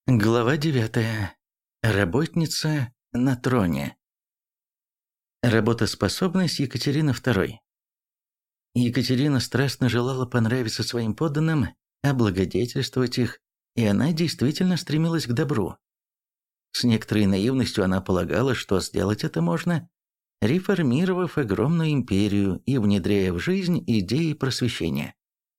Глава 9. Работница на троне. Работоспособность Екатерины II. Екатерина страстно желала понравиться своим подданным, облагодетельствовать их, и она действительно стремилась к добру. С некоторой наивностью она полагала, что сделать это можно, реформировав огромную империю и внедряя в жизнь идеи просвещения.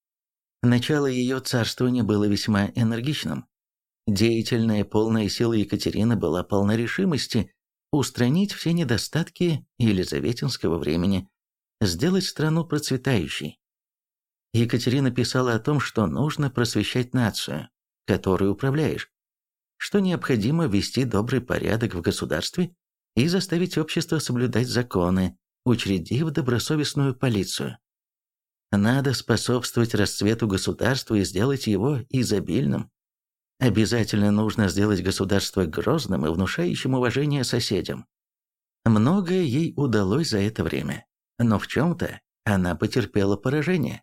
Начало ее царствования было весьма энергичным. Деятельная, полная сила Екатерины была полна решимости устранить все недостатки елизаветинского времени, сделать страну процветающей. Екатерина писала о том, что нужно просвещать нацию, которой управляешь, что необходимо ввести добрый порядок в государстве и заставить общество соблюдать законы, учредив добросовестную полицию. Надо способствовать расцвету государства и сделать его изобильным. Обязательно нужно сделать государство грозным и внушающим уважение соседям. Многое ей удалось за это время, но в чем-то она потерпела поражение.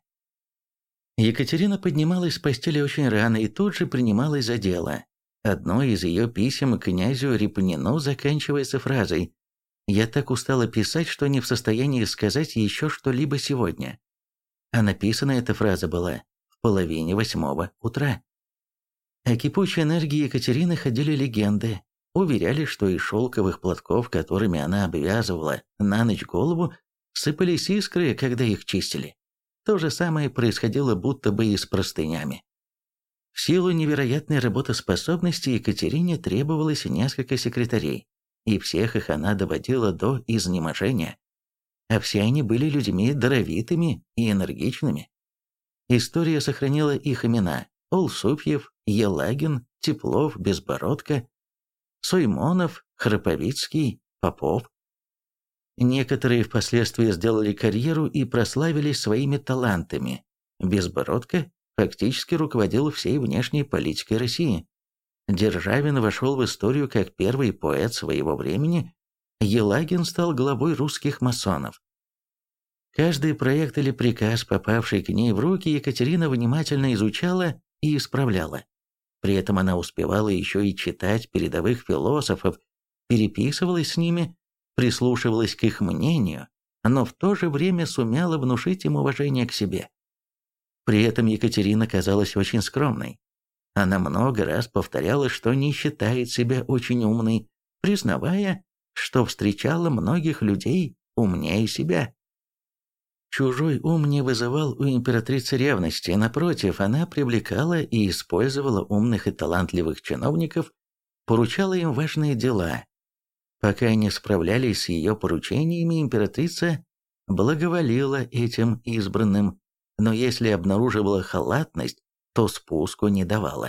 Екатерина поднималась с постели очень рано и тут же принималась за дело. Одно из ее писем к князю Репнину заканчивается фразой «Я так устала писать, что не в состоянии сказать еще что-либо сегодня». А написана эта фраза была в половине 8 утра. О кипучей энергии Екатерины ходили легенды, уверяли, что из шелковых платков, которыми она обвязывала на ночь голову, сыпались искры, когда их чистили. То же самое происходило будто бы и с простынями. В силу невероятной работоспособности Екатерине требовалось несколько секретарей, и всех их она доводила до изнеможения. А все они были людьми даровитыми и энергичными. История сохранила их имена: Олсуфьев, Елагин, Теплов, Безбородко, Суймонов, Храповицкий, Попов. Некоторые впоследствии сделали карьеру и прославились своими талантами. Безбородко фактически руководил всей внешней политикой России. Державин вошел в историю как первый поэт своего времени, Елагин стал главой русских масонов. Каждый проект или приказ, попавший к ней в руки, Екатерина внимательно изучала и исправляла. При этом она успевала еще и читать передовых философов, переписывалась с ними, прислушивалась к их мнению, но в то же время сумела внушить им уважение к себе. При этом Екатерина казалась очень скромной. Она много раз повторяла, что не считает себя очень умной, признавая, что встречала многих людей умнее себя. Чужой ум не вызывал у императрицы ревности, напротив, она привлекала и использовала умных и талантливых чиновников, поручала им важные дела. Пока они справлялись с ее поручениями, императрица благоволила этим избранным, но если обнаруживала халатность, то спуску не давала.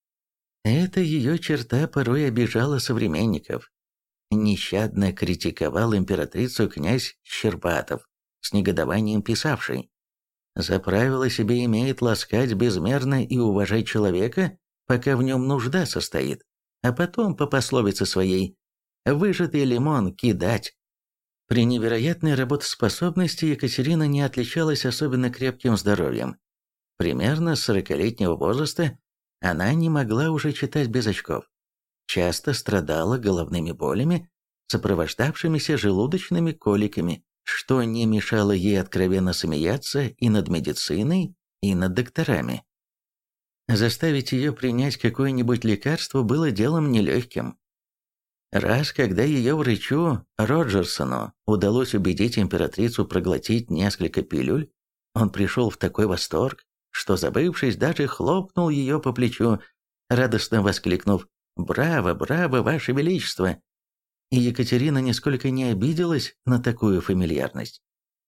Эта ее черта порой обижала современников. Нещадно критиковал императрицу князь Щербатов, с негодованием писавший: «За правило себе имеет ласкать безмерно и уважать человека, пока в нем нужда состоит, а потом, по пословице своей, выжатый лимон кидать». При невероятной работоспособности Екатерина не отличалась особенно крепким здоровьем. Примерно с 40-летнего возраста она не могла уже читать без очков. Часто страдала головными болями, сопровождавшимися желудочными коликами, что не мешало ей откровенно смеяться и над медициной, и над докторами. Заставить ее принять какое-нибудь лекарство было делом нелегким. Раз, когда ее врачу Роджерсону удалось убедить императрицу проглотить несколько пилюль, он пришел в такой восторг, что, забывшись, даже хлопнул ее по плечу, радостно воскликнув: «Браво, браво, Ваше Величество!» И Екатерина нисколько не обиделась на такую фамильярность.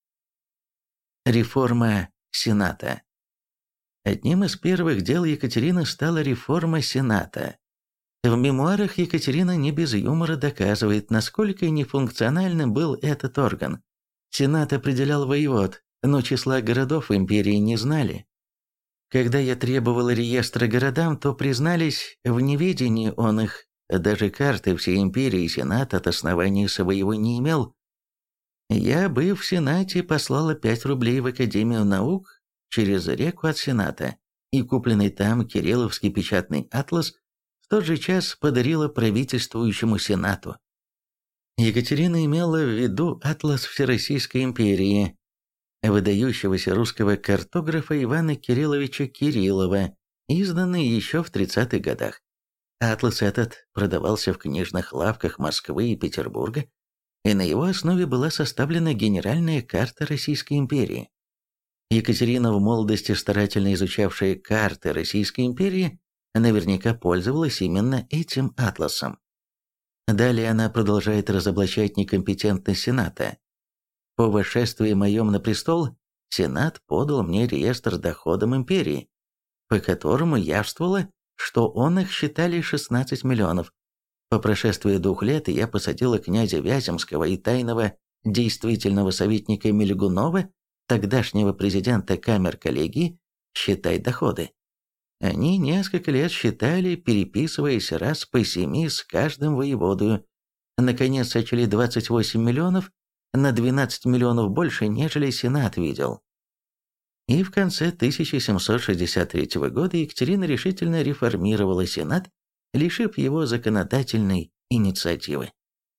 Реформа Сената. Одним из первых дел Екатерины стала реформа Сената. В мемуарах Екатерина не без юмора доказывает, насколько нефункциональным был этот орган. Сенат определял воевод, но числа городов в империи не знали. Когда я требовал реестра городам, то признались в неведении он их. Даже карты всей империи Сенат от основания своего не имел. Я, быв в Сенате, послала 5 рублей в Академию наук через реку от Сената, и купленный там Кирилловский печатный атлас в тот же час подарила правительствующему Сенату. Екатерина имела в виду атлас Всероссийской империи выдающегося русского картографа Ивана Кирилловича Кириллова, изданный еще в 30-х годах. Атлас этот продавался в книжных лавках Москвы и Петербурга, и на его основе была составлена генеральная карта Российской империи. Екатерина, в молодости старательно изучавшая карты Российской империи, наверняка пользовалась именно этим атласом. Далее она продолжает разоблачать некомпетентность Сената. По восшествии моем на престол, Сенат подал мне реестр доходам империи, по которому явствовало, что он их считали 16 миллионов. По прошествии 2 лет я посадила князя Вяземского и тайного действительного советника Мельгунова, тогдашнего президента камер-коллегии, считать доходы. Они несколько лет считали, переписываясь раз по 7 с каждым воеводою. Наконец сочли 28 миллионов, на 12 миллионов больше, нежели Сенат видел. И в конце 1763 года Екатерина решительно реформировала Сенат, лишив его законодательной инициативы.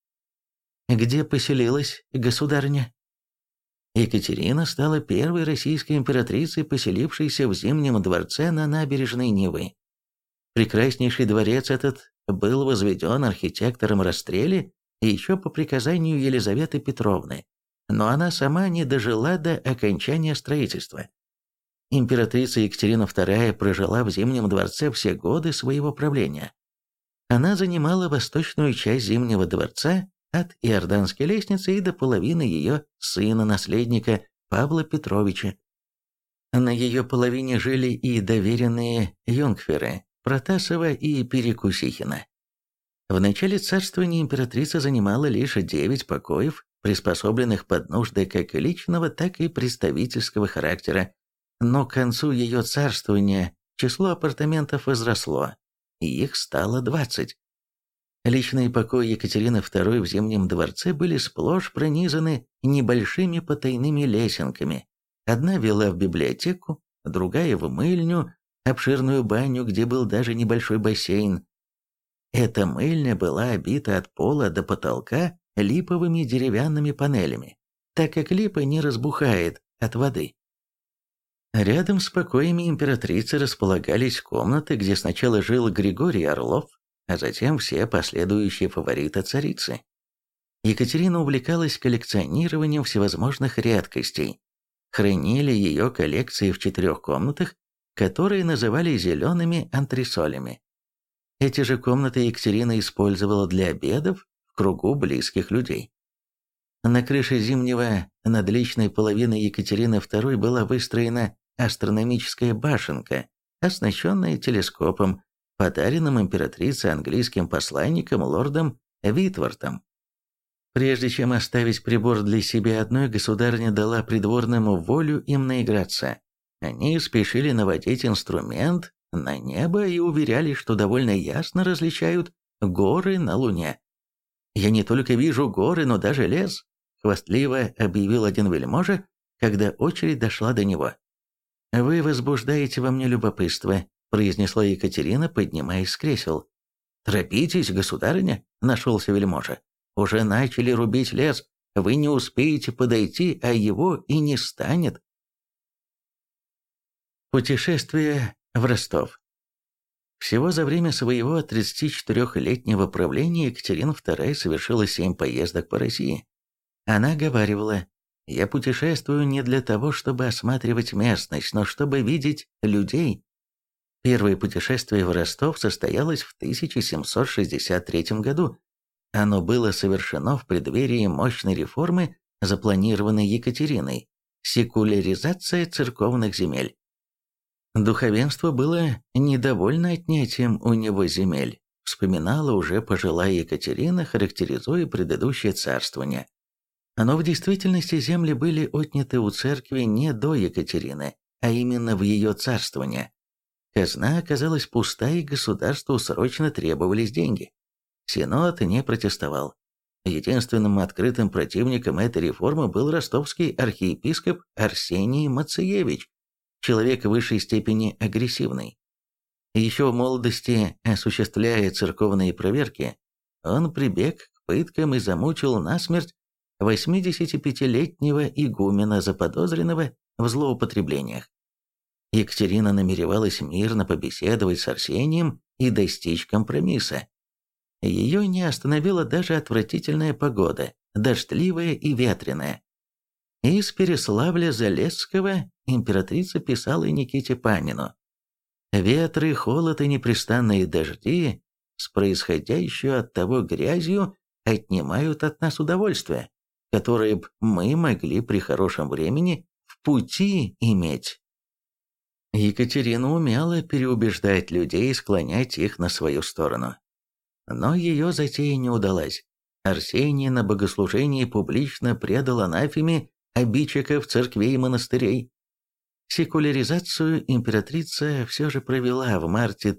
Где поселилась государыня? Екатерина стала первой российской императрицей, поселившейся в Зимнем дворце на набережной Невы. Прекраснейший дворец этот был возведен архитектором Растрелли еще по приказанию Елизаветы Петровны, но она сама не дожила до окончания строительства. Императрица Екатерина II прожила в Зимнем дворце все годы своего правления. Она занимала восточную часть Зимнего дворца от Иорданской лестницы и до половины ее сына-наследника Павла Петровича. На ее половине жили и доверенные юнгферы Протасова и Перекусихина. В начале царствования императрица занимала лишь 9 покоев, приспособленных под нужды как личного, так и представительского характера, но к концу ее царствования число апартаментов возросло, и их стало 20. Личные покои Екатерины II в Зимнем дворце были сплошь пронизаны небольшими потайными лесенками. Одна вела в библиотеку, другая в мыльню, обширную баню, где был даже небольшой бассейн. Эта мыльня была обита от пола до потолка липовыми деревянными панелями, так как липа не разбухает от воды. Рядом с покоями императрицы располагались комнаты, где сначала жил Григорий Орлов, а затем все последующие фавориты царицы. Екатерина увлекалась коллекционированием всевозможных редкостей. Хранили ее коллекции в 4 комнатах, которые называли зелеными антресолями. Эти же комнаты Екатерина использовала для обедов в кругу близких людей. На крыше Зимнего над личной половиной Екатерины II была выстроена астрономическая башенка, оснащенная телескопом, подаренным императрице английским посланником лордом Витвортом. Прежде чем оставить прибор для себя одной, государыня дала придворному волю им наиграться. Они спешили наводить инструмент на небо и уверяли, что довольно ясно различают горы на Луне. «Я не только вижу горы, но даже лес», — хвастливо объявил один вельможа, когда очередь дошла до него. «Вы возбуждаете во мне любопытство», — произнесла Екатерина, поднимаясь с кресел. «Торопитесь, государыня», — нашелся вельможа. «Уже начали рубить лес, вы не успеете подойти, а его и не станет». Путешествие в Ростов. Всего за время своего 34-летнего правления Екатерина II совершила 7 поездок по России. Она говаривала: «Я путешествую не для того, чтобы осматривать местность, но чтобы видеть людей». Первое путешествие в Ростов состоялось в 1763 году. Оно было совершено в преддверии мощной реформы, запланированной Екатериной – секуляризация церковных земель. Духовенство было недовольно отнятием у него земель, вспоминала уже пожилая Екатерина, характеризуя предыдущее царствование. Но в действительности земли были отняты у церкви не до Екатерины, а именно в ее царствование. Казна оказалась пуста, и государству срочно требовались деньги. Синод не протестовал. Единственным открытым противником этой реформы был ростовский архиепископ Арсений Мациевич, человек в высшей степени агрессивный. Еще в молодости, осуществляя церковные проверки, он прибег к пыткам и замучил насмерть 85-летнего игумена, заподозренного в злоупотреблениях. Екатерина намеревалась мирно побеседовать с Арсением и достичь компромисса. Ее не остановила даже отвратительная погода, дождливая и ветреная. Из Переславля-Залесского императрица писала Никите Панину: «Ветры, холод и непрестанные дожди с происходящей от того грязью отнимают от нас удовольствие, которое б мы могли при хорошем времени в пути иметь». Екатерина умела переубеждать людей и склонять их на свою сторону. Но ее затея не удалась. Арсений на богослужении публично предал анафеме обидчиков церквей и монастырей. Секуляризацию императрица все же провела в марте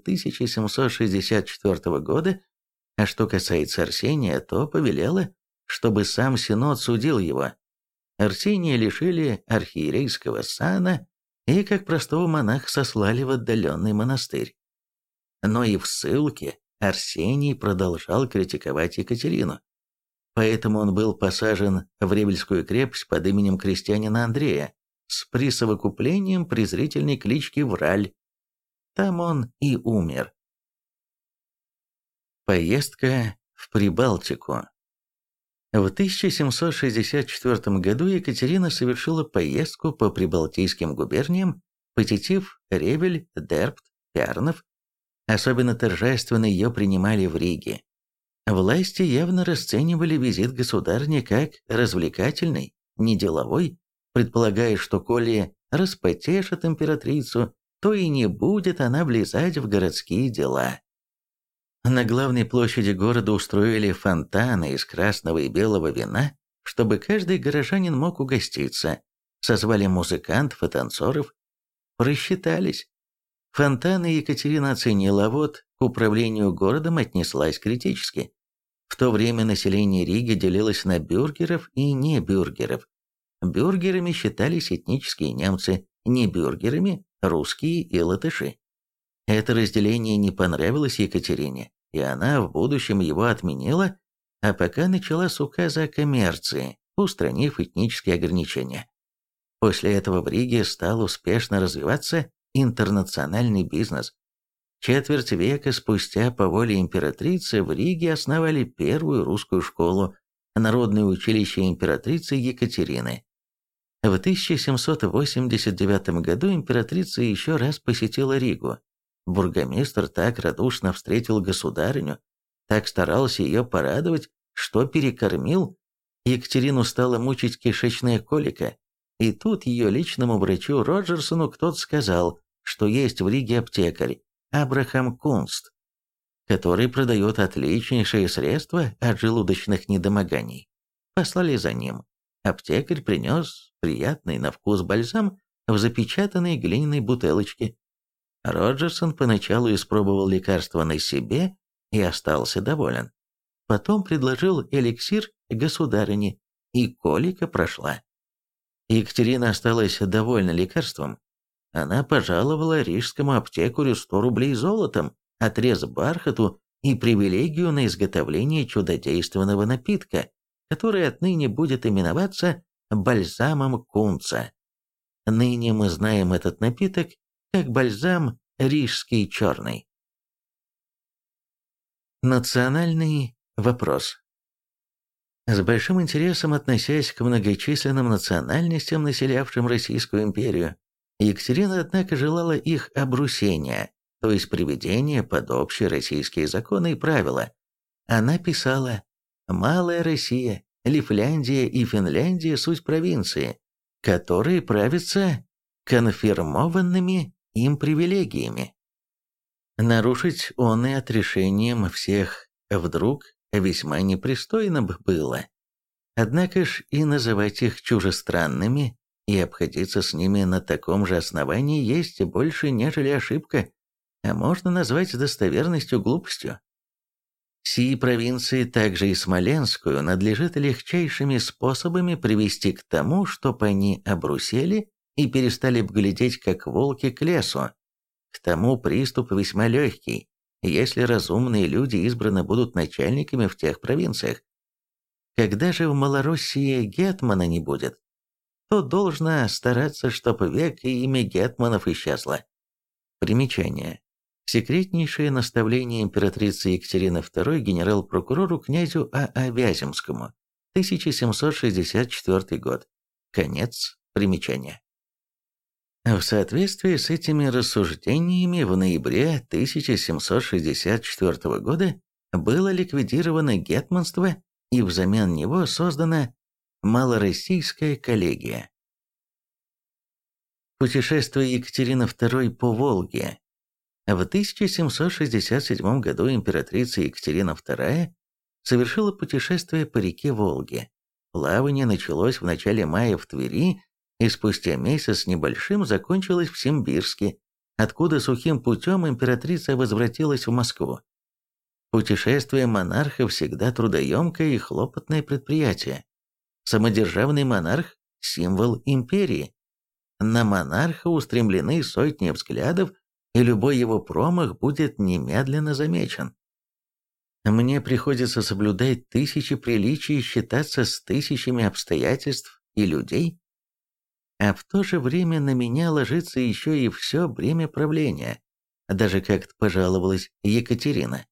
1764 года, а что касается Арсения, то повелела, чтобы сам Синод судил его. Арсения лишили архиерейского сана и, как простого монаха, сослали в отдаленный монастырь. Но и в ссылке Арсений продолжал критиковать Екатерину. Поэтому он был посажен в Ревельскую крепость под именем крестьянина Андрея с присовокуплением презрительной клички Враль. Там он и умер. Поездка в Прибалтику. В 1764 году Екатерина совершила поездку по прибалтийским губерниям, посетив Ревель, Дербт, Пярнов. Особенно торжественно ее принимали в Риге. Власти явно расценивали визит государни как развлекательный, не деловой, предполагая, что коли распотешат императрицу, то и не будет она влезать в городские дела. На главной площади города устроили фонтаны из красного и белого вина, чтобы каждый горожанин мог угоститься. Созвали музыкантов и танцоров. Просчитались. Фонтаны Екатерина оценила, а вот к управлению городом отнеслась критически. В то время население Риги делилось на бюргеров и небюргеров. Бюргерами считались этнические немцы, небюргерами – русские и латыши. Это разделение не понравилось Екатерине, и она в будущем его отменила, а пока начала с указа о коммерции, устранив этнические ограничения. После этого в Риге стал успешно развиваться интернациональный бизнес. Четверть века спустя по воле императрицы в Риге основали первую русскую школу, Народное училище императрицы Екатерины. В 1789 году императрица еще раз посетила Ригу. Бургомистр так радушно встретил государыню, так старался ее порадовать, что перекормил. Екатерину стала мучить кишечная колика, и тут ее личному врачу Роджерсону кто-то сказал, что есть в Риге аптекарь Абрахам Кунст, который продает отличнейшие средства от желудочных недомоганий. Послали за ним. Аптекарь принес приятный на вкус бальзам в запечатанной глиняной бутылочке. Роджерсон поначалу испробовал лекарство на себе и остался доволен. Потом предложил эликсир государыне, и колика прошла. Екатерина осталась довольна лекарством. Она пожаловала рижскому аптекарю 100 рублей золотом, отрез бархату и привилегию на изготовление чудодейственного напитка, который отныне будет именоваться бальзамом Кунца. Ныне мы знаем этот напиток как бальзам рижский черный. Национальный вопрос. С большим интересом относясь к многочисленным национальностям, населявшим Российскую империю, Екатерина, однако, желала их обрусения, то есть приведения под общие российские законы и правила. Она писала: «Малая Россия, Лифляндия и Финляндия – суть провинции, которые правятся конфирмованными им привилегиями. Нарушить он и отрешением всех вдруг весьма непристойно бы было. Однако ж и называть их чужестранными и обходиться с ними на таком же основании есть больше, нежели ошибка, а можно назвать с достоверностью глупостью. Сии провинции, также и Смоленскую, надлежит легчайшими способами привести к тому, чтоб они обрусели и перестали б глядеть, как волки к лесу, К тому приступ весьма легкий, если разумные люди избраны будут начальниками в тех провинциях. Когда же в Малороссии гетмана не будет, то должно стараться, чтоб век и имя гетманов исчезло. Примечание. Секретнейшее наставление императрицы Екатерины II генерал-прокурору князю А.А. Вяземскому, 1764 год. Конец примечания. В соответствии с этими рассуждениями в ноябре 1764 года было ликвидировано гетманство и взамен него создана Малороссийская коллегия. Путешествие Екатерины II по Волге. В 1767 году императрица Екатерина II совершила путешествие по реке Волге. Плавание началось в начале мая в Твери и спустя месяц с небольшим закончилось в Симбирске, откуда сухим путем императрица возвратилась в Москву. Путешествие монарха всегда трудоемкое и хлопотное предприятие. Самодержавный монарх – символ империи. На монарха устремлены сотни взглядов, и любой его промах будет немедленно замечен. Мне приходится соблюдать тысячи приличий и считаться с тысячами обстоятельств и людей, а в то же время на меня ложится еще и все бремя правления, даже как-то пожаловалась Екатерина.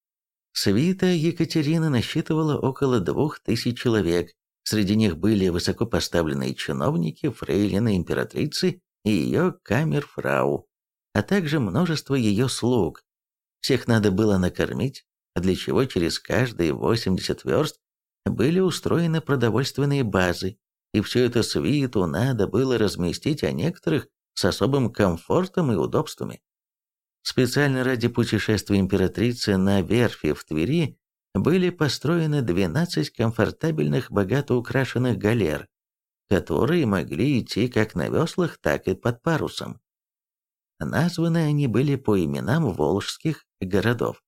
Свита Екатерины насчитывала около 2000 человек, среди них были высокопоставленные чиновники, фрейлины императрицы и ее камерфрау, а также множество ее слуг. Всех надо было накормить, для чего через каждые 80 верст были устроены продовольственные базы, и всю эту свиту надо было разместить, а некоторых с особым комфортом и удобствами. Специально ради путешествия императрицы на верфи в Твери были построены 12 комфортабельных, богато украшенных галер, которые могли идти как на веслах, так и под парусом. Названы они были по именам волжских городов.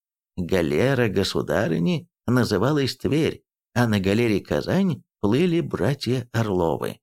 Галера государыни называлась Тверь, а на галере Казань плыли братья Орловы.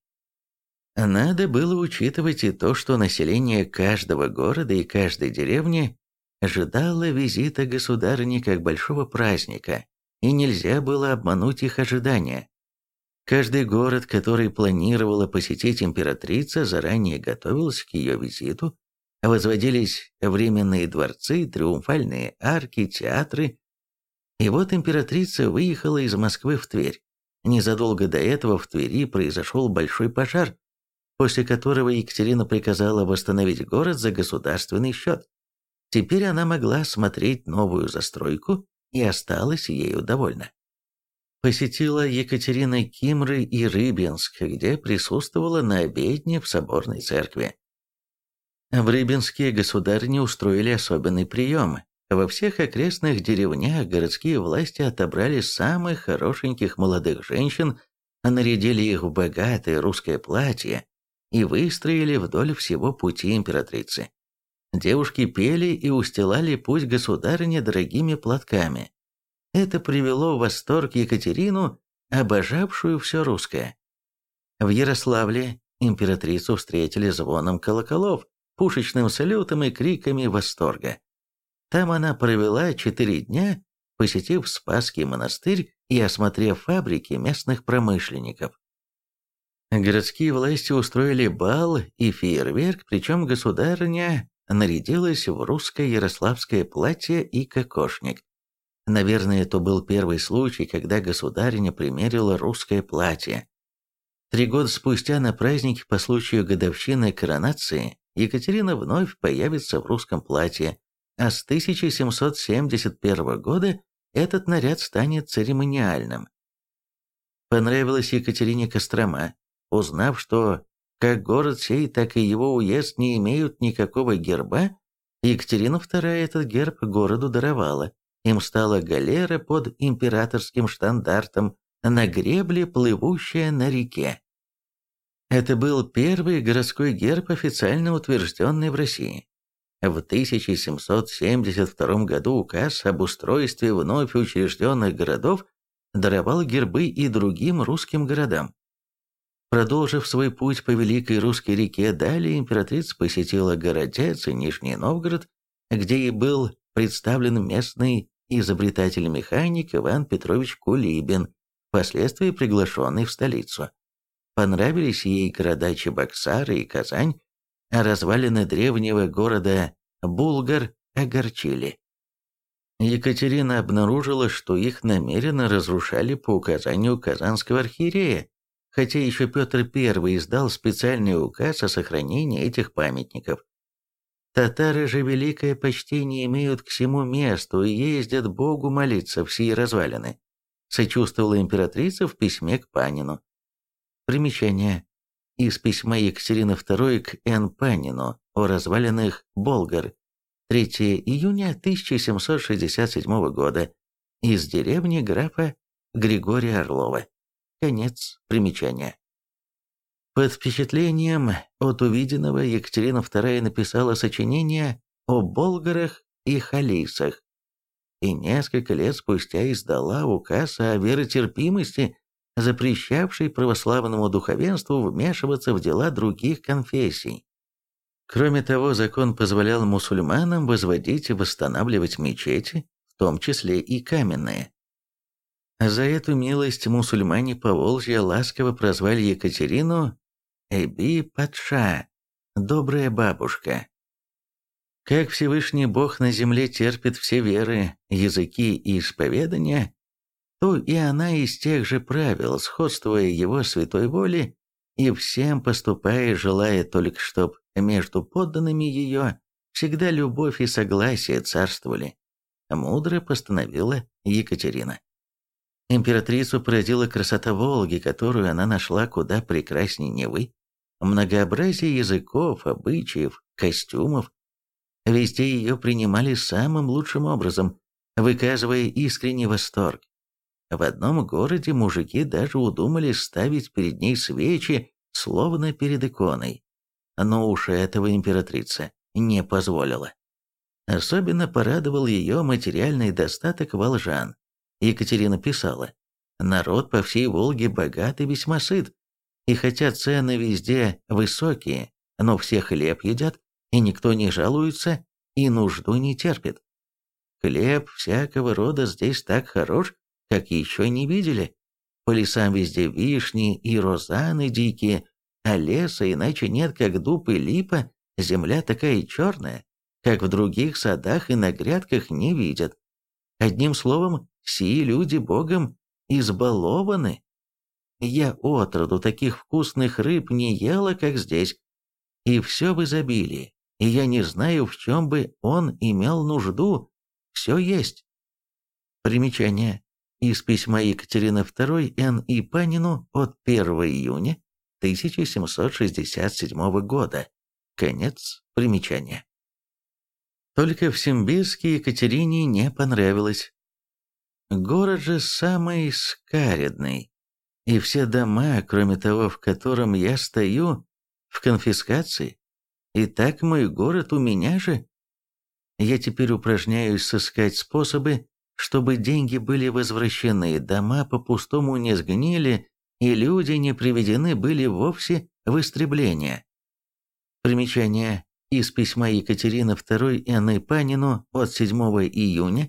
Надо было учитывать и то, что население каждого города и каждой деревни ожидало визита государыни как большого праздника, и нельзя было обмануть их ожидания. Каждый город, который планировала посетить императрица, заранее готовился к ее визиту, возводились временные дворцы, триумфальные арки, театры. И вот императрица выехала из Москвы в Тверь. Незадолго до этого в Твери произошел большой пожар, после которого Екатерина приказала восстановить город за государственный счет. Теперь она могла смотреть новую застройку и осталась ею довольна. Посетила Екатерина Кимры и Рыбинск, где присутствовала на обедне в соборной церкви. В Рыбинске государыне устроили особенный прием. Во всех окрестных деревнях городские власти отобрали самых хорошеньких молодых женщин, нарядили их в богатое русское платье и выстроили вдоль всего пути императрицы. Девушки пели и устилали путь государыне дорогими платками. Это привело в восторг Екатерину, обожавшую все русское. В Ярославле императрицу встретили звоном колоколов, пушечным салютом и криками восторга. Там она провела 4 дня, посетив Спасский монастырь и осмотрев фабрики местных промышленников. Городские власти устроили бал и фейерверк, причем государыня нарядилась в русское ярославское платье и кокошник. Наверное, это был первый случай, когда государиня примерила русское платье. 3 года спустя на празднике по случаю годовщины коронации Екатерина вновь появится в русском платье, а с 1771 года этот наряд станет церемониальным. Понравилась Екатерине Кострома, узнав, что как город сей, так и его уезд не имеют никакого герба, Екатерина II этот герб городу даровала. Им стала галера под императорским штандартом на гребле, плывущая на реке. Это был первый городской герб, официально утвержденный в России. В 1772 году указ об устройстве вновь учрежденных городов даровал гербы и другим русским городам. Продолжив свой путь по Великой Русской реке, далее императрица посетила Городец и Нижний Новгород, где и был представлен местный изобретатель-механик Иван Петрович Кулибин, впоследствии приглашенный в столицу. Понравились ей города Чебоксары и Казань, а развалины древнего города Булгар огорчили. Екатерина обнаружила, что их намеренно разрушали по указанию казанского архиерея, хотя еще Петр I издал специальный указ о сохранении этих памятников. Татары же великое почтение имеют к всему месту и ездят Богу молиться в сии развалины, сочувствовала императрица в письме к Панину. Примечание. Из письма Екатерины II к Н. Панину о развалинах Болгар. 3 июня 1767 года. Из деревни графа Григория Орлова. Конец примечания. Под впечатлением от увиденного Екатерина II написала сочинение о болгарах и халийцах и несколько лет спустя издала указ о веротерпимости, запрещавший православному духовенству вмешиваться в дела других конфессий. Кроме того, закон позволял мусульманам возводить и восстанавливать мечети, в том числе и каменные. За эту милость мусульмане Поволжья ласково прозвали Екатерину Эби-Патша, добрая бабушка. Как Всевышний Бог на земле терпит все веры, языки и исповедания, то и она из тех же правил, сходствуя его святой воле, и всем поступая, желая только, чтоб между подданными ее всегда любовь и согласие царствовали, мудро постановила Екатерина. Императрицу поразила красота Волги, которую она нашла куда прекрасней Невы, многообразие языков, обычаев, костюмов. Везде ее принимали самым лучшим образом, выказывая искренний восторг. В одном городе мужики даже удумали ставить перед ней свечи, словно перед иконой. Но уж этого императрица не позволила. Особенно порадовал ее материальный достаток волжан. Екатерина писала: «Народ по всей Волге богат и весьма сыт, и хотя цены везде высокие, но все хлеб едят, и никто не жалуется, и нужду не терпит. Хлеб всякого рода здесь так хорош, как еще не видели. По лесам везде вишни и розаны дикие, а леса иначе нет, как дуб и липа, земля такая черная, как в других садах и на грядках не видят. Одним словом, сии люди Богом избалованы. Я отроду таких вкусных рыб не ела, как здесь, и все в изобилии, и я не знаю, в чем бы он имел нужду, все есть». Примечание. Из письма Екатерины II Н.И. Панину от 1 июня 1767 года. Конец примечания. Только в Симбирске Екатерине не понравилось. Город же самый скаредный, и все дома, кроме того, в котором я стою, в конфискации. И так мой город у меня же. Я теперь упражняюсь сыскать способы, чтобы деньги были возвращены, дома по-пустому не сгнили, и люди не приведены были вовсе в истребление. Примечание. Из письма Екатерины II Н.И. Панину от 7 июня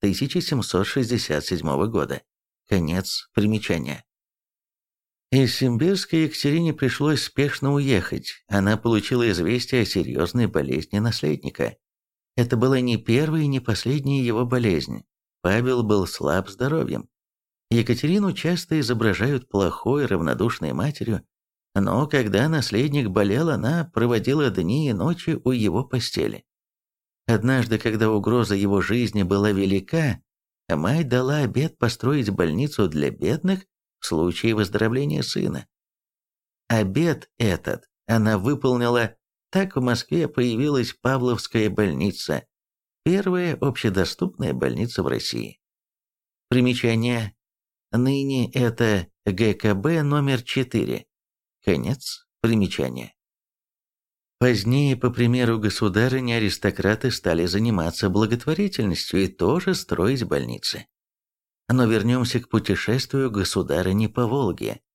1767 года. Конец примечания. Из Симбирска Екатерине пришлось спешно уехать. Она получила известие о серьезной болезни наследника. Это была не первая и не последняя его болезнь. Павел был слаб здоровьем. Екатерину часто изображают плохой, равнодушной матерью, но когда наследник болел, она проводила дни и ночи у его постели. Однажды, когда угроза его жизни была велика, мать дала обет построить больницу для бедных в случае выздоровления сына. Обет этот она выполнила, так в Москве появилась Павловская больница, первая общедоступная больница в России. Примечание. Ныне это ГКБ номер 4. Конец примечания. Позднее, по примеру государыни, аристократы стали заниматься благотворительностью и тоже строить больницы. Но вернемся к путешествию государыни по Волге.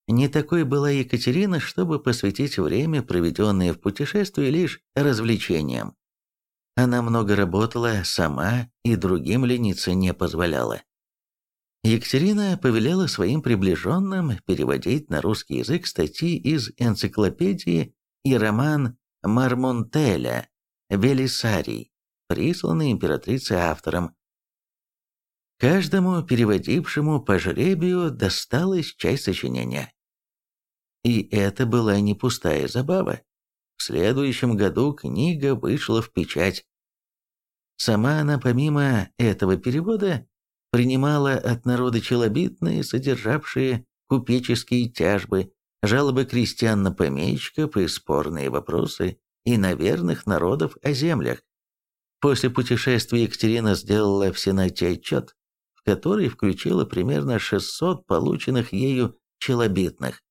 Не такой была Екатерина, чтобы посвятить время, проведенное в путешествии, лишь развлечениям. Она много работала сама и другим лениться не позволяла. Екатерина повелела своим приближенным переводить на русский язык статьи из энциклопедии и роман Мармонтеля «Велисарий», присланный императрицей автором. Каждому переводившему по жребию досталась часть сочинения. И это была не пустая забава. В следующем году книга вышла в печать. Сама она, помимо этого перевода, принимала от народа челобитные, содержавшие купеческие тяжбы, жалобы крестьян на помещиков и спорные вопросы иноверных народов о землях. После путешествия Екатерина сделала в Сенате отчет, в который включила примерно 600 полученных ею челобитных.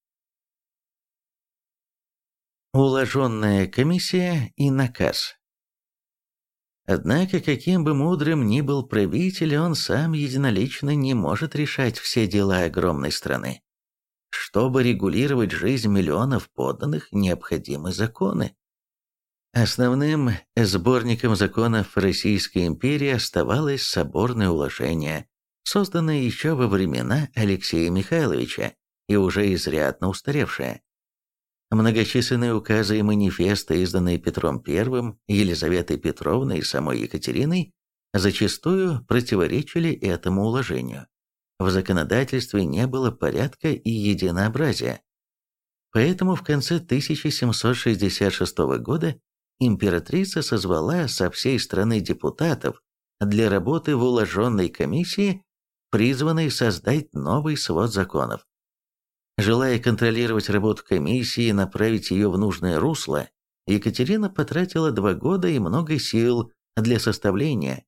Уложенная комиссия и наказ. Однако, каким бы мудрым ни был правитель, он сам единолично не может решать все дела огромной страны. Чтобы регулировать жизнь миллионов подданных, необходимы законы. Основным сборником законов Российской империи оставалось соборное уложение, созданное еще во времена Алексея Михайловича и уже изрядно устаревшее. Многочисленные указы и манифесты, изданные Петром I, Елизаветой Петровной и самой Екатериной, зачастую противоречили этому уложению. В законодательстве не было порядка и единообразия. Поэтому в конце 1766 года императрица созвала со всей страны депутатов для работы в уложенной комиссии, призванной создать новый свод законов. Желая контролировать работу комиссии и направить ее в нужное русло, Екатерина потратила 2 года и много сил для составления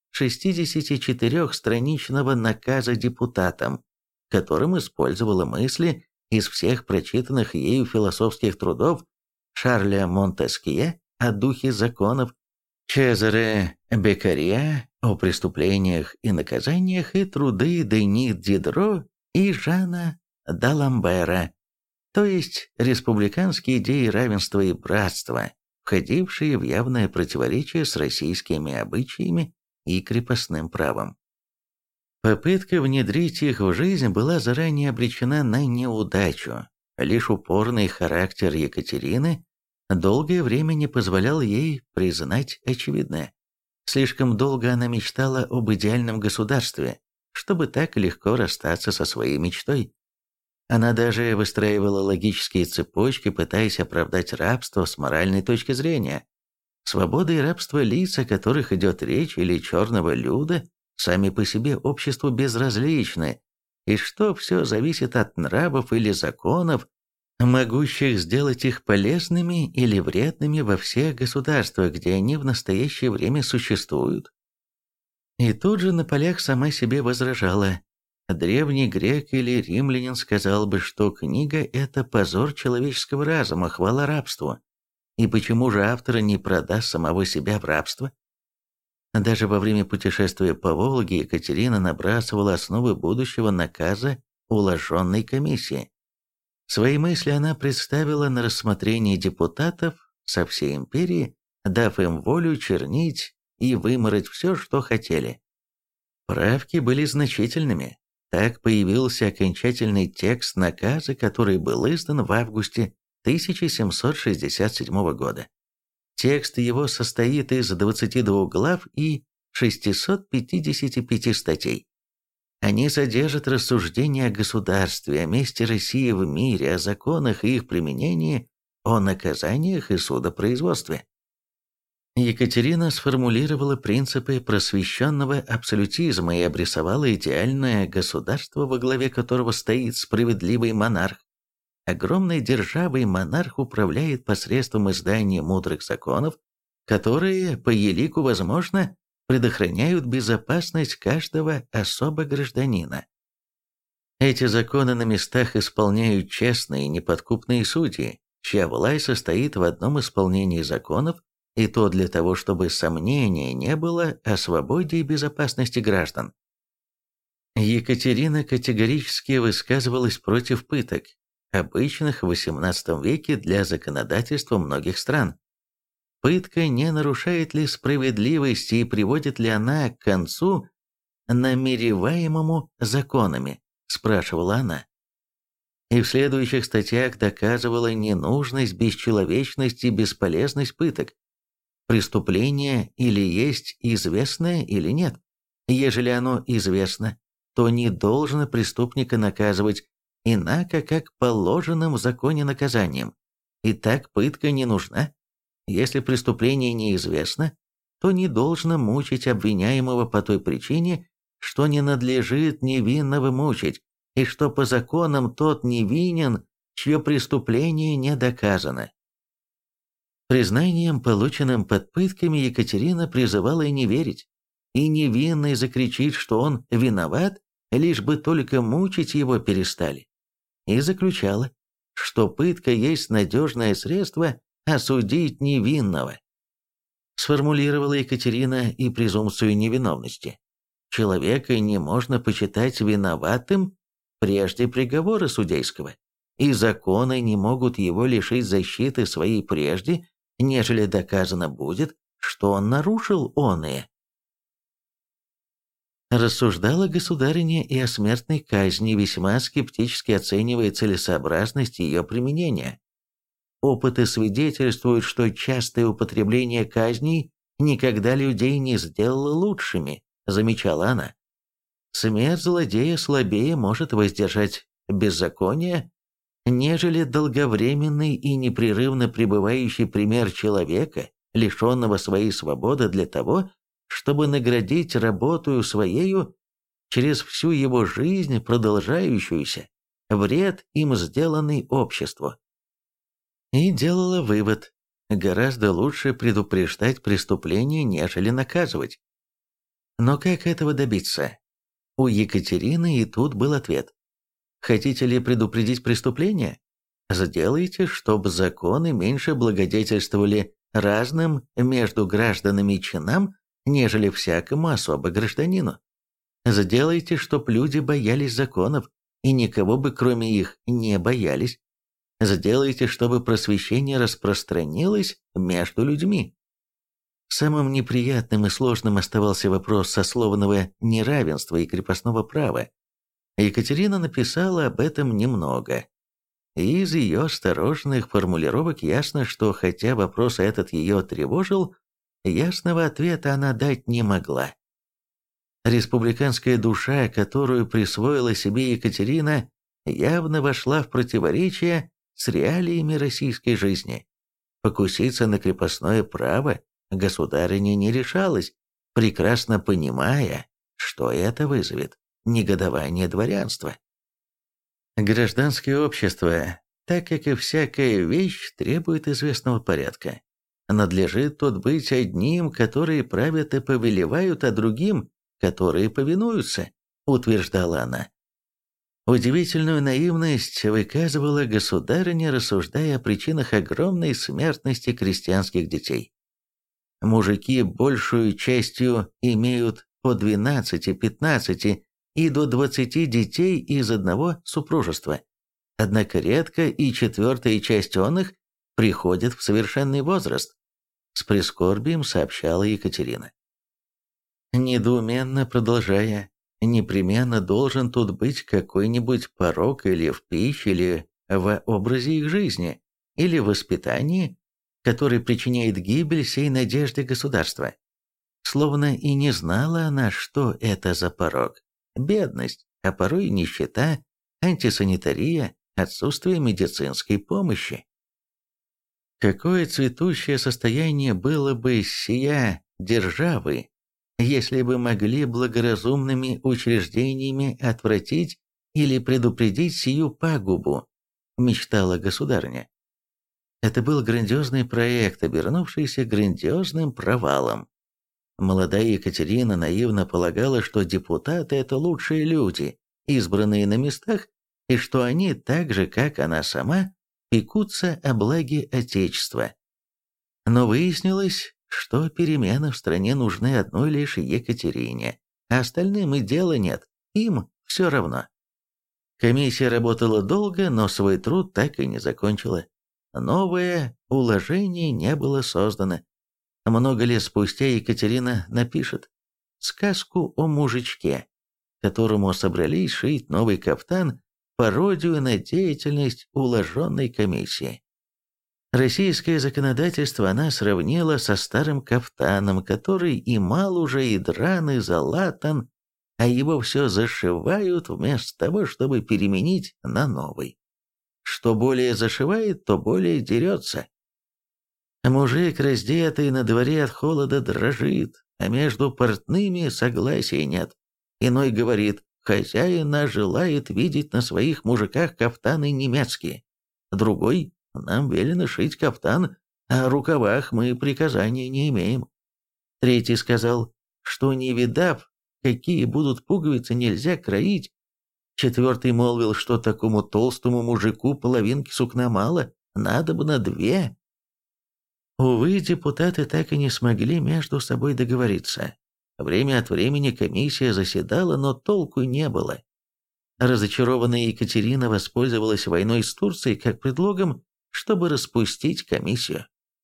64-страничного наказа депутатам, которым использовала мысли из всех прочитанных ею философских трудов Шарля Монтескье о духе законов, Чезаре Беккаре о преступлениях и наказаниях и труды Дени Дидро и Жана Даламбера, то есть республиканские идеи равенства и братства, входившие в явное противоречие с российскими обычаями и крепостным правом. Попытка внедрить их в жизнь была заранее обречена на неудачу. Лишь упорный характер Екатерины долгое время не позволял ей признать очевидное. Слишком долго она мечтала об идеальном государстве, чтобы так легко расстаться со своей мечтой. Она даже выстраивала логические цепочки, пытаясь оправдать рабство с моральной точки зрения. Свобода и рабство лиц, о которых идет речь, или черного люда, сами по себе обществу безразличны, и что все зависит от нравов или законов, могущих сделать их полезными или вредными во всех государствах, где они в настоящее время существуют. И тут же на полях сама себе возражала. Древний грек или римлянин сказал бы, что книга – это позор человеческого разума, хвала рабству. И почему же автор не продаст самого себя в рабство? Даже во время путешествия по Волге Екатерина набрасывала основы будущего наказа уложенной комиссии. Свои мысли она представила на рассмотрение депутатов со всей империи, дав им волю чернить и вымарать все, что хотели. Правки были значительными. Так появился окончательный текст наказа, который был издан в августе 1767 года. Текст его состоит из 22 глав и 655 статей. Они содержат рассуждения о государстве, о месте России в мире, о законах и их применении, о наказаниях и судопроизводстве. Екатерина сформулировала принципы просвещенного абсолютизма и обрисовала идеальное государство, во главе которого стоит справедливый монарх. Огромной державой монарх управляет посредством издания мудрых законов, которые, по елику возможно, предохраняют безопасность каждого особо гражданина. Эти законы на местах исполняют честные и неподкупные судьи, чья власть состоит в одном исполнении законов, и то для того, чтобы сомнения не было о свободе и безопасности граждан. Екатерина категорически высказывалась против пыток. обычных в XVIII веке для законодательства многих стран. Пытка не нарушает ли справедливости и приводит ли она к концу, намереваемому законами, спрашивала она. И в следующих статьях доказывала ненужность, бесчеловечность и бесполезность пыток. Преступление или есть известное, или нет. Ежели оно известно, то не должно преступника наказывать, инако как положенным в законе наказанием. И так пытка не нужна. Если преступление неизвестно, то не должно мучить обвиняемого по той причине, что не надлежит невинного мучить, и что по законам тот невинен, чье преступление не доказано. Признанием, полученным под пытками, Екатерина призывала и не верить, и невинный закричит, что он виноват, лишь бы только мучить его перестали, и заключала, что пытка есть надежное средство осудить невинного. Сформулировала Екатерина и презумпцию невиновности. Человека не можно почитать виноватым прежде приговора судейского, и законы не могут его лишить защиты своей прежде, нежели доказано будет, что он нарушил оное. Рассуждала государиня и о смертной казни, весьма скептически оценивая целесообразность ее применения. Опыты свидетельствуют, что частое употребление казней никогда людей не сделало лучшими, замечала она. Смерть злодея слабее может воздержать беззаконие, нежели долговременный и непрерывно пребывающий пример человека, лишенного своей свободы для того, чтобы наградить работою своею через всю его жизнь продолжающуюся, вред им сделанный обществу. И делала вывод: гораздо лучше предупреждать преступление, нежели наказывать. Но как этого добиться? У Екатерины и тут был ответ. Хотите ли предупредить преступление? Сделайте, чтобы законы меньше благодетельствовали разным между гражданами чинам, нежели всякому особо гражданину. Сделайте, чтоб люди боялись законов, и никого бы кроме их не боялись. Сделайте, чтобы просвещение распространилось между людьми. Самым неприятным и сложным оставался вопрос сословного неравенства и крепостного права. Екатерина написала об этом немного. И из ее осторожных формулировок ясно, что хотя вопрос этот ее тревожил, ясного ответа она дать не могла. Республиканская душа, которую присвоила себе Екатерина, явно вошла в противоречие с реалиями российской жизни. Покуситься на крепостное право государыня не решалась, прекрасно понимая, что это вызовет негодование дворянства. Гражданское общество, так как и всякая вещь, требует известного порядка. Надлежит тот быть одним, которые правят и повелевают, а другим, которые повинуются, утверждала она. Удивительную наивность выказывала государыня, рассуждая о причинах огромной смертности крестьянских детей. Мужики большую частью имеют по 12, 15 и до 20 детей из одного супружества. Однако редко и четвертая часть оных приходит в совершенный возраст, с прискорбием сообщала Екатерина. Недоуменно продолжая, непременно должен тут быть какой-нибудь порок или в пище, или в образе их жизни, или в воспитании, который причиняет гибель сей надежде государства. Словно и не знала она, что это за порок. Бедность, а порой и нищета, антисанитария, отсутствие медицинской помощи. Какое цветущее состояние было бы сия державы, если бы могли благоразумными учреждениями отвратить или предупредить сию пагубу, мечтала государыня. Это был грандиозный проект, обернувшийся грандиозным провалом. Молодая Екатерина наивно полагала, что депутаты – это лучшие люди, избранные на местах, и что они, так же, как она сама, пекутся о благе Отечества. Но выяснилось, что перемены в стране нужны одной лишь Екатерине, а остальным и дела нет, им все равно. Комиссия работала долго, но свой труд так и не закончила. Новое уложение не было создано. Много лет спустя Екатерина напишет сказку о мужичке, которому собрались шить новый кафтан, пародию на деятельность уложенной комиссии. Российское законодательство она сравнила со старым кафтаном, который и мал уже, и дран, и залатан, а его все зашивают вместо того, чтобы переменить на новый. Что более зашивает, то более дерется. Мужик, раздетый на дворе от холода, дрожит, а между портными согласия нет. Иной говорит, хозяин наш желает видеть на своих мужиках кафтаны немецкие. Другой, нам велено шить кафтан, а о рукавах мы приказания не имеем. Третий сказал, что не видав, какие будут пуговицы, нельзя кроить. Четвертый молвил, что такому толстому мужику половинки сукна мало, надо бы на 2. Увы, депутаты так и не смогли между собой договориться. Время от времени комиссия заседала, но толку не было. Разочарованная Екатерина воспользовалась войной с Турцией как предлогом, чтобы распустить комиссию.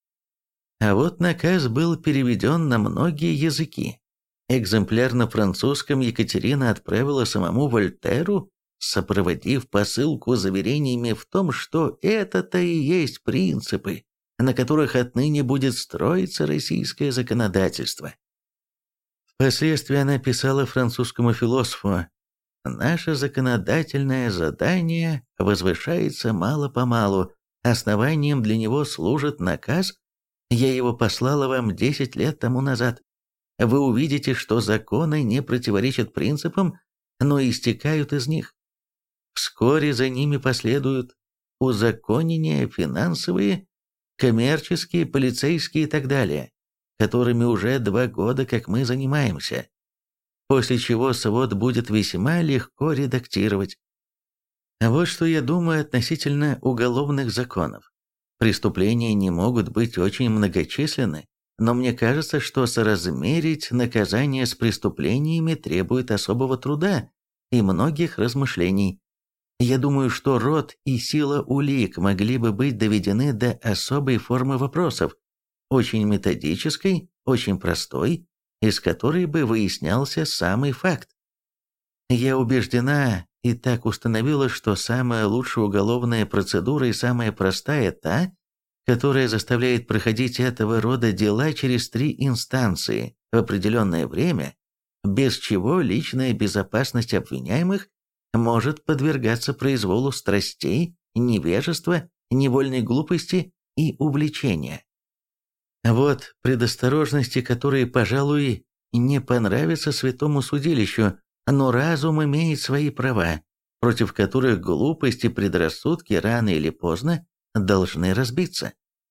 А вот наказ был переведен на многие языки. Экземпляр на французском Екатерина отправила самому Вольтеру, сопроводив посылку заверениями в том, что это-то и есть принципы, на которых отныне будет строиться российское законодательство. Впоследствии она писала французскому философу: «Наше законодательное задание возвышается мало-помалу, основанием для него служит наказ, я его послала вам 10 лет тому назад. Вы увидите, что законы не противоречат принципам, но истекают из них. Вскоре за ними последуют узаконения финансовые, коммерческие, полицейские и так далее, которыми уже 2 года как мы занимаемся, после чего свод будет весьма легко редактировать. Вот что я думаю относительно уголовных законов. Преступления не могут быть очень многочисленны, но мне кажется, что соразмерить наказание с преступлениями требует особого труда и многих размышлений. Я думаю, что род и сила улик могли бы быть доведены до особой формы вопросов, очень методической, очень простой, из которой бы выяснялся самый факт. Я убеждена и так установила, что самая лучшая уголовная процедура и самая простая та, которая заставляет проходить этого рода дела через 3 инстанции в определенное время, без чего личная безопасность обвиняемых может подвергаться произволу страстей, невежества, невольной глупости и увлечения. Вот предосторожности, которые, пожалуй, не понравятся святому судилищу, но разум имеет свои права, против которых глупость и предрассудки рано или поздно должны разбиться.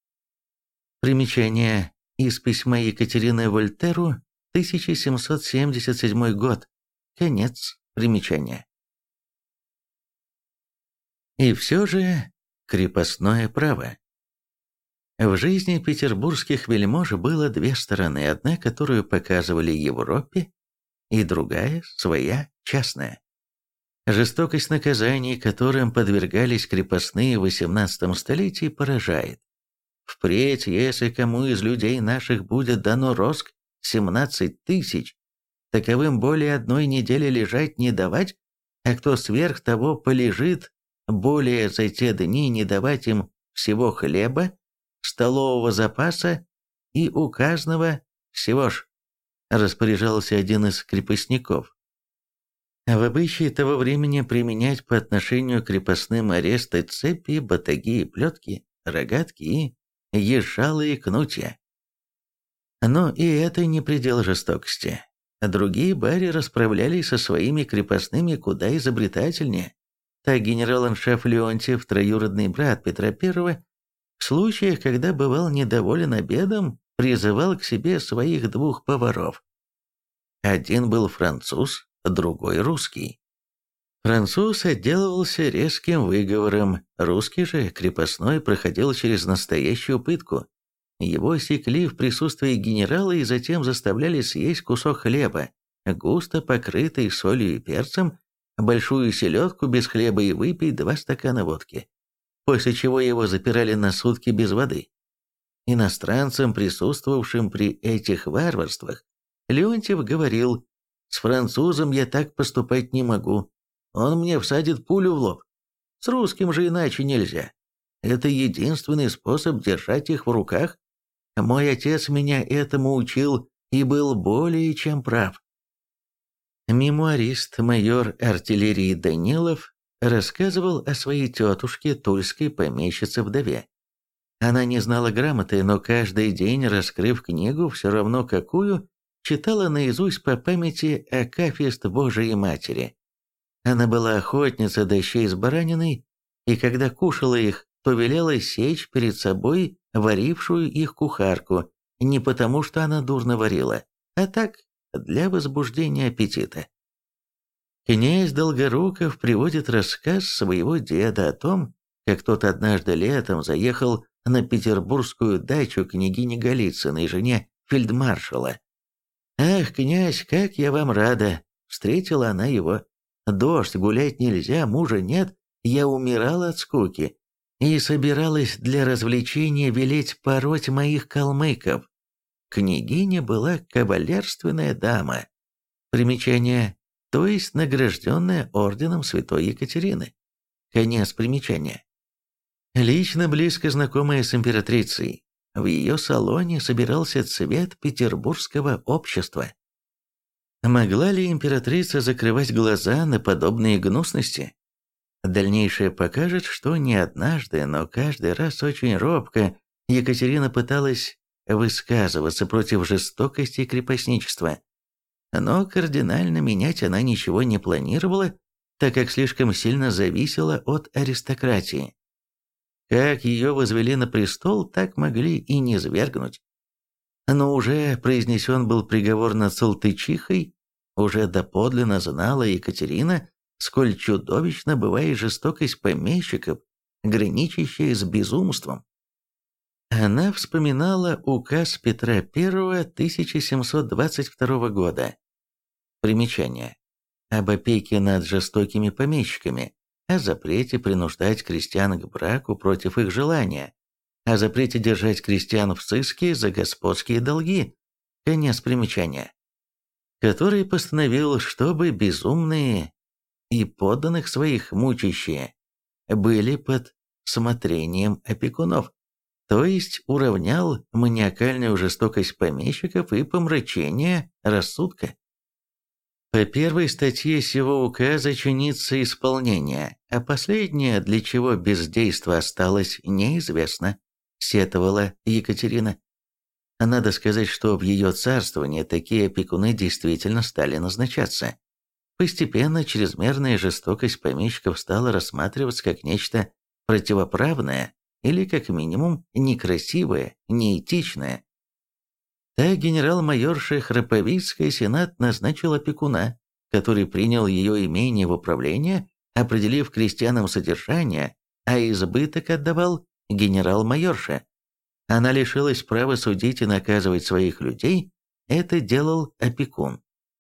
Примечание из письма Екатерины Вольтеру, 1777 год. Конец примечания. И все же крепостное право. В жизни петербургских вельмож было 2 стороны, одна, которую показывали Европе, и другая, своя, частная. Жестокость наказаний, которым подвергались крепостные в XVIII столетии, поражает. Впредь, если кому из людей наших будет дано роск 17 000, таковым более 1 недели лежать не давать, а кто сверх того полежит, более за те дни не давать им всего хлеба, столового запаса и указанного всего ж, распоряжался один из крепостников. В обычае того времени применять по отношению к крепостным аресты, цепи, батаги и плетки, рогатки и езжалые кнутья. Но и это не предел жестокости. Другие бари расправлялись со своими крепостными куда изобретательнее. Так генерал-аншеф Леонтьев, троюродный брат Петра I, в случаях, когда бывал недоволен обедом, призывал к себе своих 2 поваров. Один был француз, другой русский. Француз отделывался резким выговором, русский же, крепостной, проходил через настоящую пытку. Его секли в присутствии генерала и затем заставляли съесть кусок хлеба, густо покрытый солью и перцем, большую селедку без хлеба и выпить 2 стакана водки, после чего его запирали на сутки без воды. Иностранцам, присутствовавшим при этих варварствах, Леонтьев говорил: «С французом я так поступать не могу, он мне всадит пулю в лоб. С русским же иначе нельзя. Это единственный способ держать их в руках. Мой отец меня этому учил и был более чем прав». Мемуарист майор артиллерии Данилов рассказывал о своей тетушке, тульской помещице-вдове. Она не знала грамоты, но каждый день, раскрыв книгу, все равно какую, читала наизусть по памяти акафист Божией Матери. Она была охотница до щей с бараниной, и когда кушала их, то велела сечь перед собой варившую их кухарку, не потому что она дурно варила, а так, для возбуждения аппетита. Князь Долгоруков приводит рассказ своего деда о том, как тот однажды летом заехал на петербургскую дачу княгини Голицыной, жене фельдмаршала. «Ах, князь, как я вам рада!» — встретила она его. «Дождь, гулять нельзя, мужа нет, я умирала от скуки и собиралась для развлечения велеть пороть моих калмыков». Княгиня была кавалерственная дама. Примечание, то есть награжденная орденом святой Екатерины. Конец примечания. Лично близко знакомая с императрицей, в ее салоне собирался цвет петербургского общества. Могла ли императрица закрывать глаза на подобные гнусности? Дальнейшее покажет, что не однажды, но каждый раз очень робко Екатерина пыталась высказываться против жестокости и крепостничества. Но кардинально менять она ничего не планировала, так как слишком сильно зависела от аристократии. Как ее возвели на престол, так могли и низвергнуть. Но уже произнесен был приговор над Салтычихой, уже доподлинно знала Екатерина, сколь чудовищно бывает жестокость помещиков, граничащая с безумством. Она вспоминала указ Петра I 1722 года. Примечание. Об опеке над жестокими помещиками, о запрете принуждать крестьян к браку против их желания, о запрете держать крестьян в сыске за господские долги. Конец примечания. Который постановил, чтобы безумные и подданных своих мучащие были под смотрением опекунов, то есть уравнял маниакальную жестокость помещиков и помрачение рассудка. По первой статье сего указа чинится исполнение, а последнее, для чего бездейство осталось, неизвестно, сетовала Екатерина. Надо сказать, что в ее царствовании такие опекуны действительно стали назначаться. Постепенно чрезмерная жестокость помещиков стала рассматриваться как нечто противоправное или, как минимум, некрасивое, неэтичное. Так генерал-майорша Храповицкая сенат назначил опекуна, который принял ее имение в управление, определив крестьянам содержание, а избыток отдавал генерал-майорше. Она лишилась права судить и наказывать своих людей, это делал опекун.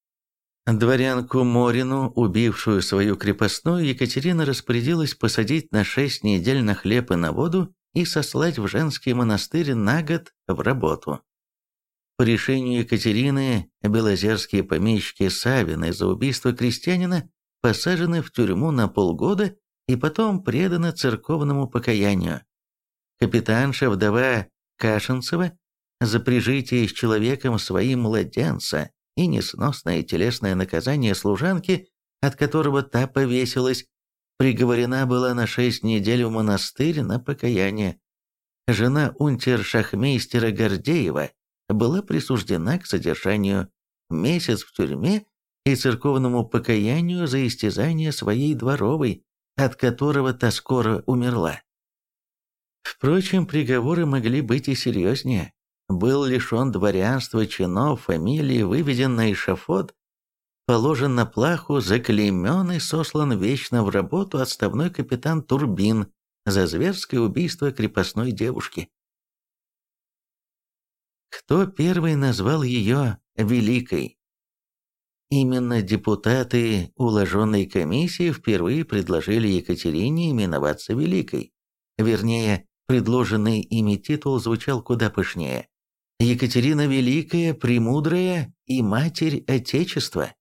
Дворянку Морину, убившую свою крепостную, Екатерина распорядилась посадить на 6 недель на хлеб и на воду и сослать в женский монастырь на год в работу. По решению Екатерины, белозерские помещики Савины за убийство крестьянина посажены в тюрьму на полгода и потом преданы церковному покаянию. Капитанша, вдова Кашинцева, за прижитие с человеком своим младенца и несносное телесное наказание служанки, от которого та повесилась, приговорена была на 6 недель в монастырь на покаяние. Жена унтер-шахмейстера Гордеева была присуждена к содержанию месяц в тюрьме и церковному покаянию за истязание своей дворовой, от которого та скоро умерла. Впрочем, приговоры могли быть и серьезнее. Был лишен дворянства, чинов, фамилии, выведен на эшафот, положен на плаху, заклеймен и сослан вечно в работу отставной капитан Турбин за зверское убийство крепостной девушки. Кто первый назвал ее «великой»? Именно депутаты уложенной комиссии впервые предложили Екатерине именоваться Великой. Вернее, предложенный ими титул звучал куда пышнее. Екатерина Великая, Премудрая и Матерь Отечества.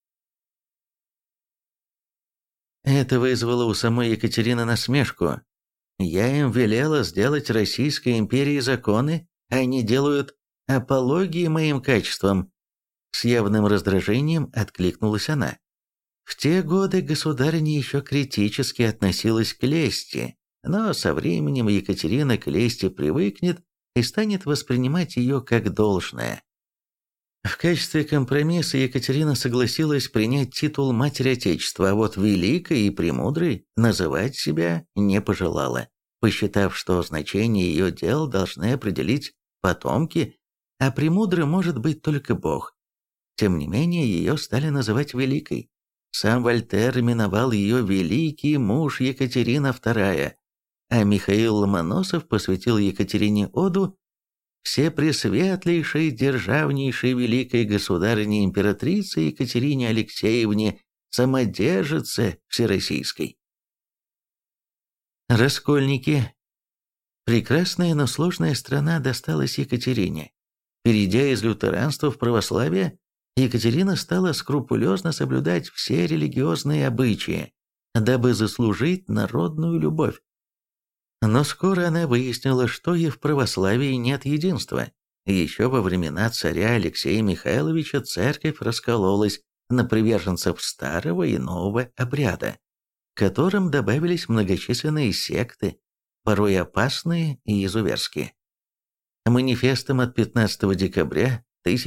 Это вызвало у самой Екатерины насмешку. «Я им велела сделать Российской империи законы, а они делают апологии моим качествам». С явным раздражением откликнулась она. В те годы государыня еще критически относилась к лести, но со временем Екатерина к лести привыкнет и станет воспринимать ее как должное. В качестве компромисса Екатерина согласилась принять титул Матери Отечества, а вот Великой и Премудрой называть себя не пожелала, посчитав, что значение ее дел должны определить потомки, а премудрым может быть только Бог. Тем не менее, ее стали называть Великой. Сам Вольтер именовал ее «Великий муж Екатерина II», а Михаил Ломоносов посвятил Екатерине оду «Всепресветлейшей, державнейшей великой государыне императрице Екатерине Алексеевне, самодержице всероссийской». Раскольники. Прекрасная, но сложная страна досталась Екатерине. Перейдя из лютеранства в православие, Екатерина стала скрупулезно соблюдать все религиозные обычаи, дабы заслужить народную любовь. Но скоро она выяснила, что и в православии нет единства. Еще во времена царя Алексея Михайловича церковь раскололась на приверженцев старого и нового обряда, к которым добавились многочисленные секты, порой опасные и изуверские. Манифестом от 15 декабря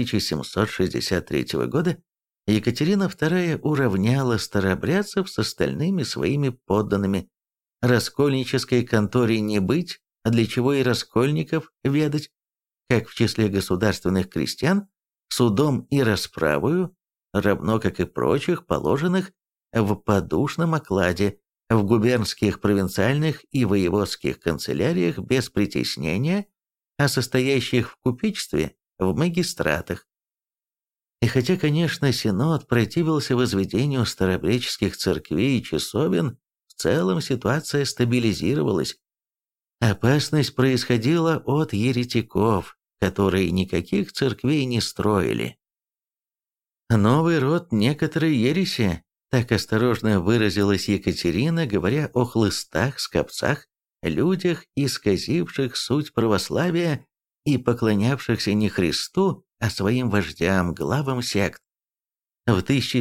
1763 года Екатерина II уравняла старообрядцев с остальными своими подданными. Раскольнической конторе не быть, а для чего и раскольников ведать, как в числе государственных крестьян, судом и расправою, равно как и прочих положенных в подушном окладе, в губернских, провинциальных и воеводских канцеляриях без притеснения, а состоящих в купечестве в магистратах. И хотя, конечно, Синод противился возведению старообрядческих церквей и часовен, в целом ситуация стабилизировалась. Опасность происходила от еретиков, которые никаких церквей не строили. Новый род некоторой ереси, так осторожно выразилась Екатерина, говоря о хлыстах, скопцах, людях, исказивших суть православия и поклонявшихся не Христу, а своим вождям, главам сект. В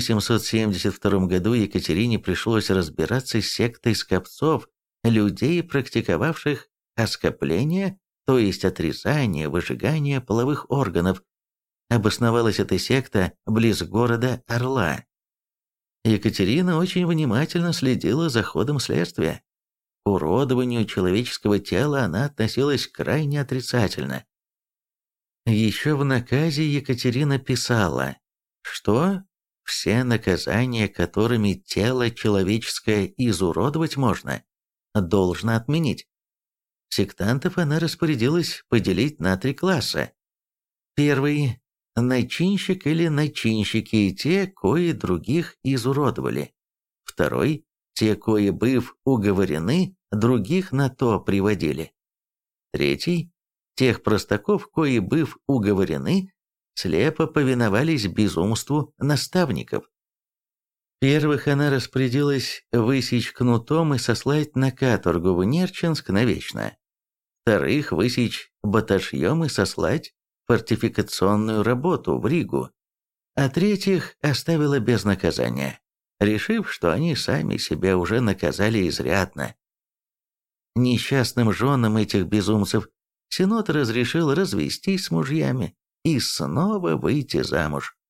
1772 году Екатерине пришлось разбираться с сектой скопцов, людей, практиковавших оскопление, то есть отрезание, выжигание половых органов. Обосновалась эта секта близ города Орла. Екатерина очень внимательно следила за ходом следствия. К уродованию человеческого тела она относилась крайне отрицательно. Еще в наказе Екатерина писала, что все наказания, которыми тело человеческое изуродовать можно, должно отменить. Сектантов она распорядилась поделить на 3 класса. Первый – начинщик или начинщики и те, кои других изуродовали. Второй – те, кои, быв уговорены, других на то приводили. Третий – тех простаков, кои, быв уговорены, слепо повиновались безумству наставников. Первых она распорядилась высечь кнутом и сослать на каторгу в Нерчинск навечно. Вторых высечь баташьем и сослать фортификационную работу в Ригу. А третьих оставила без наказания, решив, что они сами себя уже наказали изрядно. Несчастным женам этих безумцев Синод разрешил развестись с мужьями и снова выйти замуж.